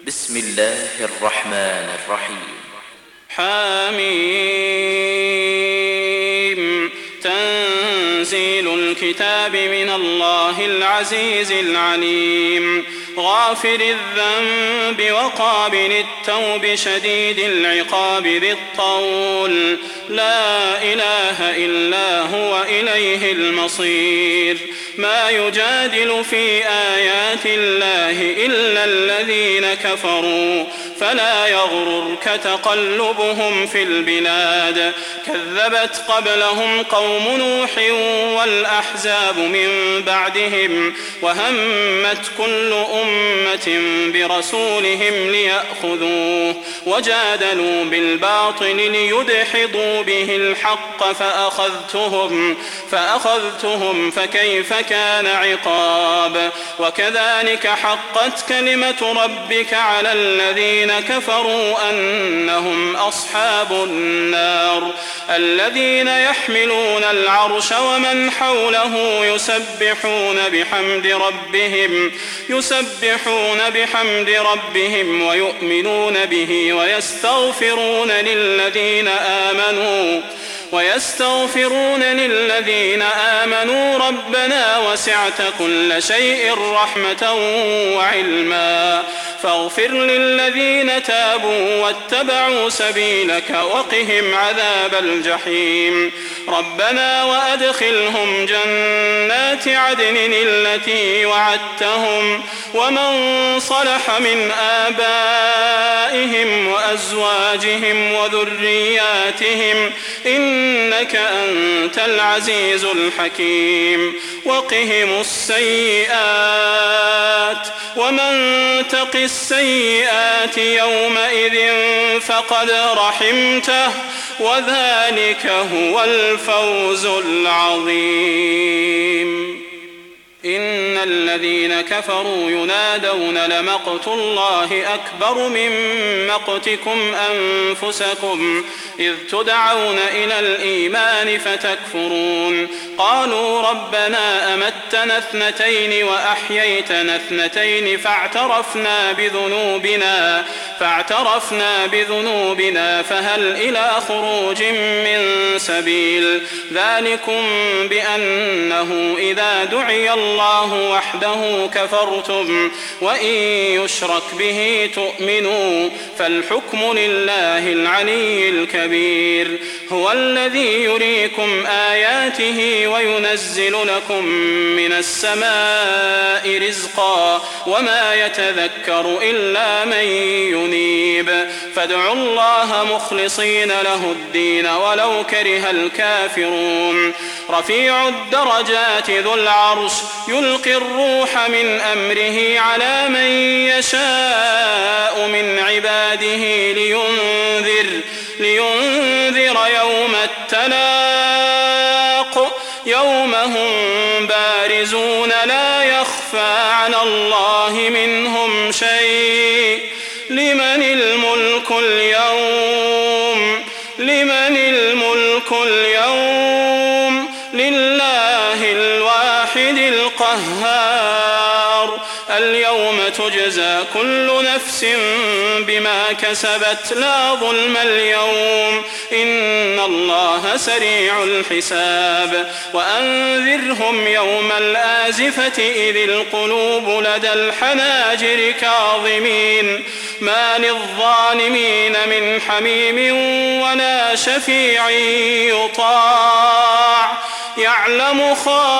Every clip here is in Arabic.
بسم الله الرحمن الرحيم. حميم. تنزيل الكتاب من الله العزيز العليم. غافر الذنب وقابل التوب شديد العقاب ذي الطول. لا إله إلا هو إليه المصير. ما يجادل في آيات الله إلا الذين كفروا فلا يغررك تقلبهم في البلاد. كذبت قبلهم قوم نوح والأحزاب من بعدهم وهمت كل أمة برسولهم ليأخذوه وجادلوا بالباطل ليدحضوا به الحق فأخذتهم فكيف كان عقاب. وكذلك حقت كلمة ربك على الذين كفروا أنهم أصحاب النار. الذين يحملون العرش ومن حوله يسبحون بحمد ربهم ويؤمنون به ويستغفرون للذين آمنوا ربنا وسعت كل شيء رحمة وعلما فاغفر للذين تابوا واتبعوا سبيلك وقهم عذاب الجحيم. ربنا وأدخلهم جنات عدن التي وعدتهم ومن صلح من آبائهم وأزواجهم وذرياتهم إنك أنت العزيز الحكيم. وقهم السيئات ومن تق السيئات يومئذ فقد رحمته وذلك هو الفوز العظيم. إن الذين كفروا ينادون لمقت الله أكبر من مقتكم أنفسكم إذ تدعون إلى الإيمان فتكفرون. قالوا ربنا أمتنا اثنتين وأحييتنا اثنتين فاعترفنا بذنوبنا فهل إلى خروج من سبيل. ذلكم بأنه إذا دعي الله وحده كفرتم وإن يشرك به تؤمنوا فالحكم لله العلي الكبير. هو الذي يريكم آياته وينزل لكم من السماء رزقا وما يتذكر إلا من ينيب. فادعوا الله مخلصين له الدين ولو كره الكافرون. رفيع الدرجات ذو العرش يلقي الروح من أمره على من يشاء من عباده لينذر يوم التلاق يوم هم بارزون لا يخفى على الله منهم شيء. لمن الملك اليوم لله الواحد القهار. اليوم تجزى كل نفس بما كسبت لا ظلم اليوم إن الله سريع الحساب. وأنذرهم يوم الآزفة إذ القلوب لدى الحناجر كاظمين ما للظالمين من حميم ولا شفيع يطاع. يعلم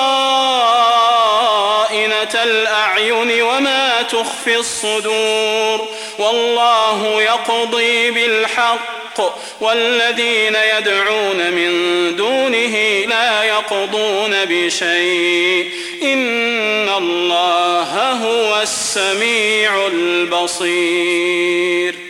خائنة الأعين وما تخفي الصدور. والله يقضي بالحق والذين يدعون من دونه لا يقضون بشيء إن الله هو السميع البصير.